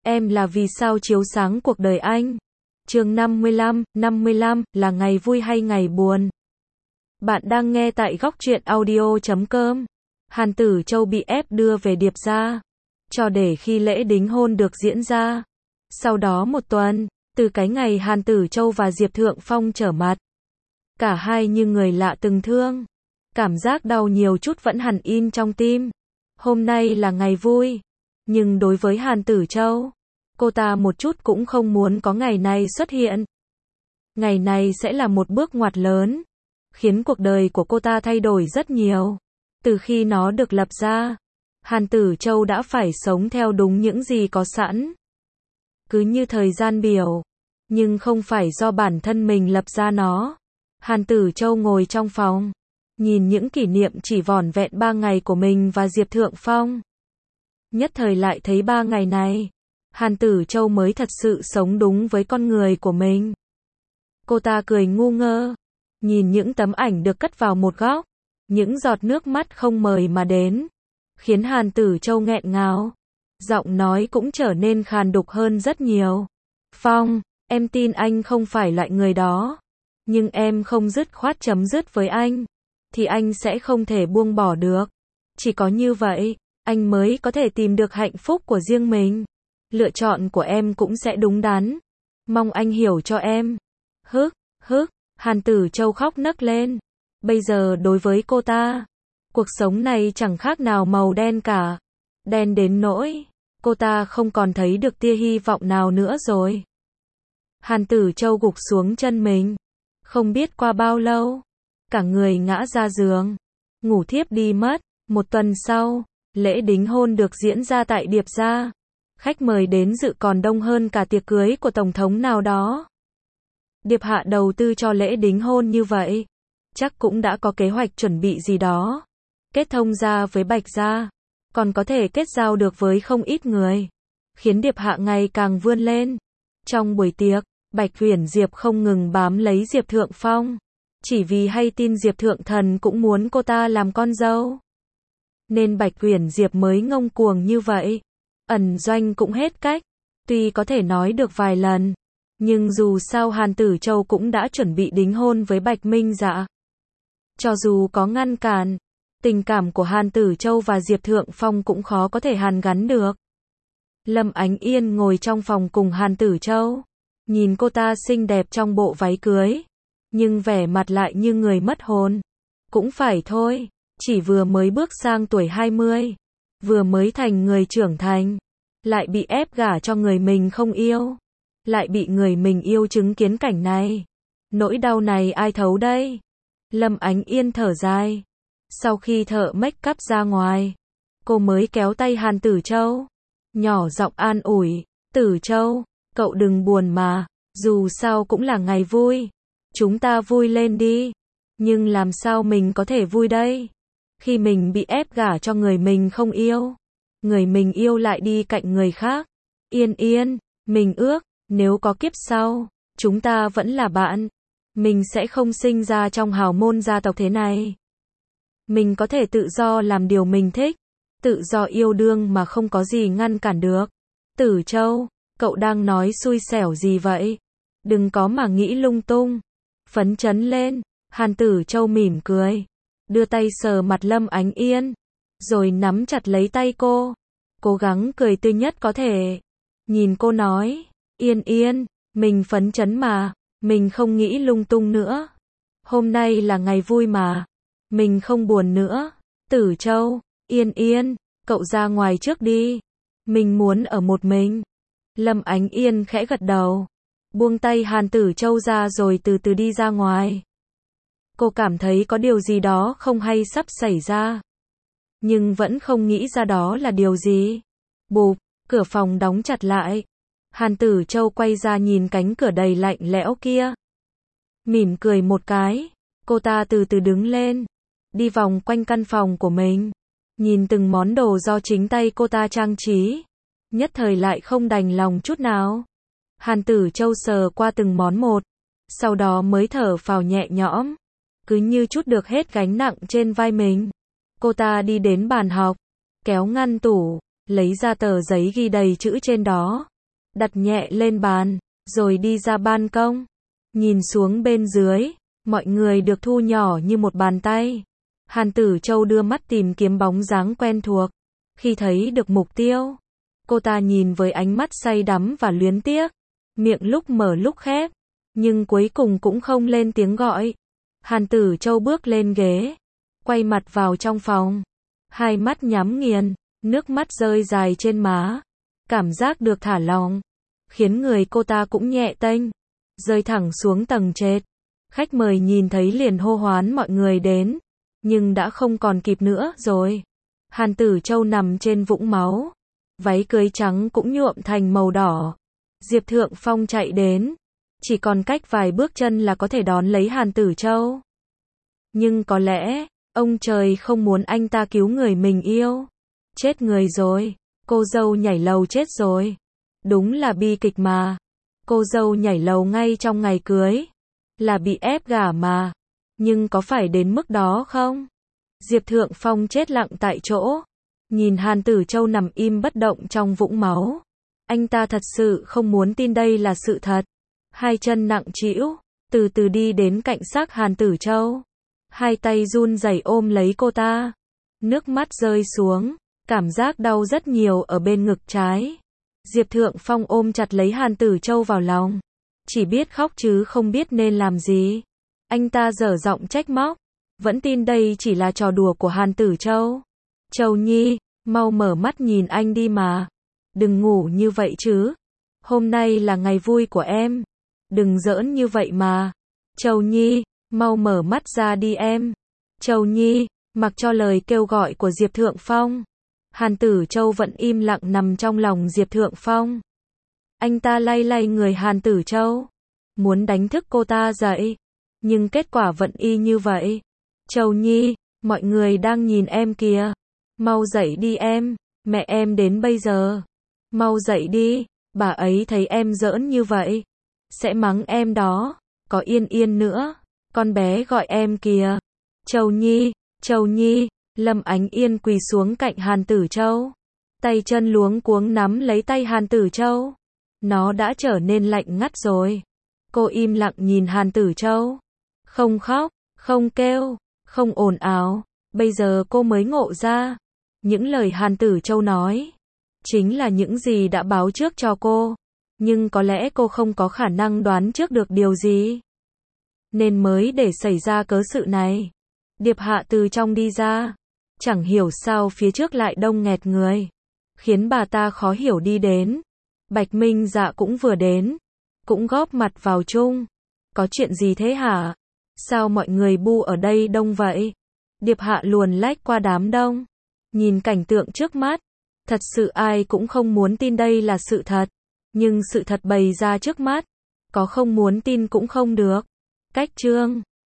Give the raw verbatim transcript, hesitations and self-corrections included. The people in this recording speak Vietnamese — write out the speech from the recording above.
Em là vì sao chiếu sáng cuộc đời anh. Chương năm mươi lăm, năm mươi lăm, là ngày vui hay ngày buồn? Bạn đang nghe tại góc truyện audio chấm com. Hàn Tử Châu bị ép đưa về Điệp gia, cho để khi lễ đính hôn được diễn ra. Sau đó một tuần, từ cái ngày Hàn Tử Châu và Diệp Thượng Phong trở mặt, cả hai như người lạ từng thương. Cảm giác đau nhiều chút vẫn hằn in trong tim. Hôm nay là ngày vui, nhưng đối với Hàn Tử Châu, cô ta một chút cũng không muốn có ngày này xuất hiện. Ngày này sẽ là một bước ngoặt lớn, khiến cuộc đời của cô ta thay đổi rất nhiều. Từ khi nó được lập ra, Hàn Tử Châu đã phải sống theo đúng những gì có sẵn, cứ như thời gian biểu, nhưng không phải do bản thân mình lập ra nó. Hàn Tử Châu ngồi trong phòng, nhìn những kỷ niệm chỉ vỏn vẹn ba ngày của mình và Diệp Thượng Phong. Nhất thời lại thấy ba ngày này, Hàn Tử Châu mới thật sự sống đúng với con người của mình. Cô ta cười ngu ngơ, nhìn những tấm ảnh được cất vào một góc, những giọt nước mắt không mời mà đến, khiến Hàn Tử Châu nghẹn ngào. Giọng nói cũng trở nên khàn đục hơn rất nhiều. Phong, em tin anh không phải loại người đó, nhưng em không dứt khoát chấm dứt với anh, thì anh sẽ không thể buông bỏ được. Chỉ có như vậy, anh mới có thể tìm được hạnh phúc của riêng mình. Lựa chọn của em cũng sẽ đúng đắn. Mong anh hiểu cho em. Hức, hức, Hàn Tử Châu khóc nấc lên. Bây giờ đối với cô ta, cuộc sống này chẳng khác nào màu đen cả. Đen đến nỗi, cô ta không còn thấy được tia hy vọng nào nữa rồi. Hàn Tử Châu gục xuống chân mình. Không biết qua bao lâu, cả người ngã ra giường, ngủ thiếp đi mất. Một tuần sau, lễ đính hôn được diễn ra tại Điệp gia. Khách mời đến dự còn đông hơn cả tiệc cưới của tổng thống nào đó. Điệp Hạ đầu tư cho lễ đính hôn như vậy, chắc cũng đã có kế hoạch chuẩn bị gì đó. Kết thông gia với Bạch gia, còn có thể kết giao được với không ít người, khiến Điệp Hạ ngày càng vươn lên. Trong buổi tiệc, Bạch Uyển Diệp không ngừng bám lấy Diệp Thượng Phong, chỉ vì hay tin Diệp Thượng Thần cũng muốn cô ta làm con dâu, nên Bạch Uyển Diệp mới ngông cuồng như vậy. Ẩn Doanh cũng hết cách, tuy có thể nói được vài lần, nhưng dù sao Hàn Tử Châu cũng đã chuẩn bị đính hôn với Bạch Minh Dạ. Cho dù có ngăn cản, tình cảm của Hàn Tử Châu và Diệp Thượng Phong cũng khó có thể hàn gắn được. Lâm Ánh Yên ngồi trong phòng cùng Hàn Tử Châu, nhìn cô ta xinh đẹp trong bộ váy cưới, nhưng vẻ mặt lại như người mất hồn. Cũng phải thôi, chỉ vừa mới bước sang tuổi hai mươi, vừa mới thành người trưởng thành, lại bị ép gả cho người mình không yêu, lại bị người mình yêu chứng kiến cảnh này. Nỗi đau này ai thấu đây? Lâm Ánh Yên thở dài. Sau khi thợ make up ra ngoài, cô mới kéo tay Hàn Tử Châu, nhỏ giọng an ủi, Tử Châu, cậu đừng buồn mà, dù sao cũng là ngày vui, chúng ta vui lên đi. Nhưng làm sao mình có thể vui đây, khi mình bị ép gả cho người mình không yêu, người mình yêu lại đi cạnh người khác. Yên Yên, mình ước, nếu có kiếp sau, chúng ta vẫn là bạn, mình sẽ không sinh ra trong hào môn gia tộc thế này. Mình có thể tự do làm điều mình thích, tự do yêu đương mà không có gì ngăn cản được. Tử Châu, cậu đang nói xui xẻo gì vậy? Đừng có mà nghĩ lung tung. Phấn chấn lên. Hàn Tử Châu mỉm cười, đưa tay sờ mặt Lâm Ánh Yên, rồi nắm chặt lấy tay cô, cố gắng cười tươi nhất có thể. Nhìn cô nói, Yên Yên, mình phấn chấn mà, mình không nghĩ lung tung nữa. Hôm nay là ngày vui mà, mình không buồn nữa. Tử Châu, Yên Yên, cậu ra ngoài trước đi, mình muốn ở một mình. Lâm Ánh Yên khẽ gật đầu, buông tay Hàn Tử Châu ra rồi từ từ đi ra ngoài. Cô cảm thấy có điều gì đó không hay sắp xảy ra, nhưng vẫn không nghĩ ra đó là điều gì. Bụp, cửa phòng đóng chặt lại. Hàn Tử Châu quay ra nhìn cánh cửa đầy lạnh lẽo kia, mỉm cười một cái. Cô ta từ từ đứng lên, đi vòng quanh căn phòng của mình, nhìn từng món đồ do chính tay cô ta trang trí, nhất thời lại không đành lòng chút nào. Hàn Tử Châu sờ qua từng món một, sau đó mới thở phào nhẹ nhõm, cứ như chút được hết gánh nặng trên vai mình. Cô ta đi đến bàn học, kéo ngăn tủ, lấy ra tờ giấy ghi đầy chữ trên đó. đặt nhẹ lên bàn, rồi đi ra ban công. Nhìn xuống bên dưới, mọi người được thu nhỏ như một bàn tay. Hàn Tử Châu đưa mắt tìm kiếm bóng dáng quen thuộc. Khi thấy được mục tiêu, cô ta nhìn với ánh mắt say đắm và luyến tiếc, miệng lúc mở lúc khép, nhưng cuối cùng cũng không lên tiếng gọi. Hàn Tử Châu bước lên ghế, quay mặt vào trong phòng, hai mắt nhắm nghiền, nước mắt rơi dài trên má. Cảm giác được thả lỏng, khiến người cô ta cũng nhẹ tênh, rơi thẳng xuống tầng trệt. Khách mời nhìn thấy liền hô hoán mọi người đến, nhưng đã không còn kịp nữa rồi. Hàn Tử Châu nằm trên vũng máu, váy cưới trắng cũng nhuộm thành màu đỏ. Diệp Thượng Phong chạy đến, chỉ còn cách vài bước chân là có thể đón lấy Hàn Tử Châu. Nhưng có lẽ, ông trời không muốn anh ta cứu người mình yêu. Chết người rồi, cô dâu nhảy lầu chết rồi. Đúng là bi kịch mà. Cô dâu nhảy lầu ngay trong ngày cưới. Là bị ép gả mà. Nhưng có phải đến mức đó không? Diệp Thượng Phong chết lặng tại chỗ. Nhìn Hàn Tử Châu nằm im bất động trong vũng máu. Anh ta thật sự không muốn tin đây là sự thật. Hai chân nặng trĩu, từ từ đi đến cạnh xác Hàn Tử Châu. Hai tay run rẩy ôm lấy cô ta. Nước mắt rơi xuống, cảm giác đau rất nhiều ở bên ngực trái. Diệp Thượng Phong ôm chặt lấy Hàn Tử Châu vào lòng. Chỉ biết khóc chứ không biết nên làm gì. Anh ta dở giọng trách móc. Vẫn tin đây chỉ là trò đùa của Hàn Tử Châu. Châu Nhi, mau mở mắt nhìn anh đi mà. Đừng ngủ như vậy chứ. Hôm nay là ngày vui của em. Đừng giỡn như vậy mà. Châu Nhi, mau mở mắt ra đi em. Châu Nhi, mặc cho lời kêu gọi của Diệp Thượng Phong. Hàn Tử Châu vẫn im lặng nằm trong lòng Diệp Thượng Phong. Anh ta lay lay người Hàn Tử Châu, muốn đánh thức cô ta dậy, nhưng kết quả vẫn y như vậy. Châu Nhi, mọi người đang nhìn em kìa. Mau dậy đi em, mẹ em đến bây giờ. Mau dậy đi, bà ấy thấy em giỡn như vậy, sẽ mắng em đó. Có Yên Yên nữa, con bé gọi em kìa. Châu Nhi, Châu Nhi, Lâm Ánh Yên quỳ xuống cạnh Hàn Tử Châu. Tay chân luống cuống nắm lấy tay Hàn Tử Châu. Nó đã trở nên lạnh ngắt rồi. Cô im lặng nhìn Hàn Tử Châu. Không khóc, không kêu, không ồn ào. Bây giờ cô mới ngộ ra. Những lời Hàn Tử Châu nói chính là những gì đã báo trước cho cô. Nhưng có lẽ cô không có khả năng đoán trước được điều gì, nên mới để xảy ra cớ sự này. Điệp Hạ từ trong đi ra. Chẳng hiểu sao phía trước lại đông nghẹt người, khiến bà ta khó hiểu đi đến. Bạch Minh Dạ cũng vừa đến, cũng góp mặt vào chung. Có chuyện gì thế hả? Sao mọi người bu ở đây đông vậy? Điệp Hạ luồn lách qua đám đông, nhìn cảnh tượng trước mắt. Thật sự ai cũng không muốn tin đây là sự thật. Nhưng sự thật bày ra trước mắt, có không muốn tin cũng không được. Cách chương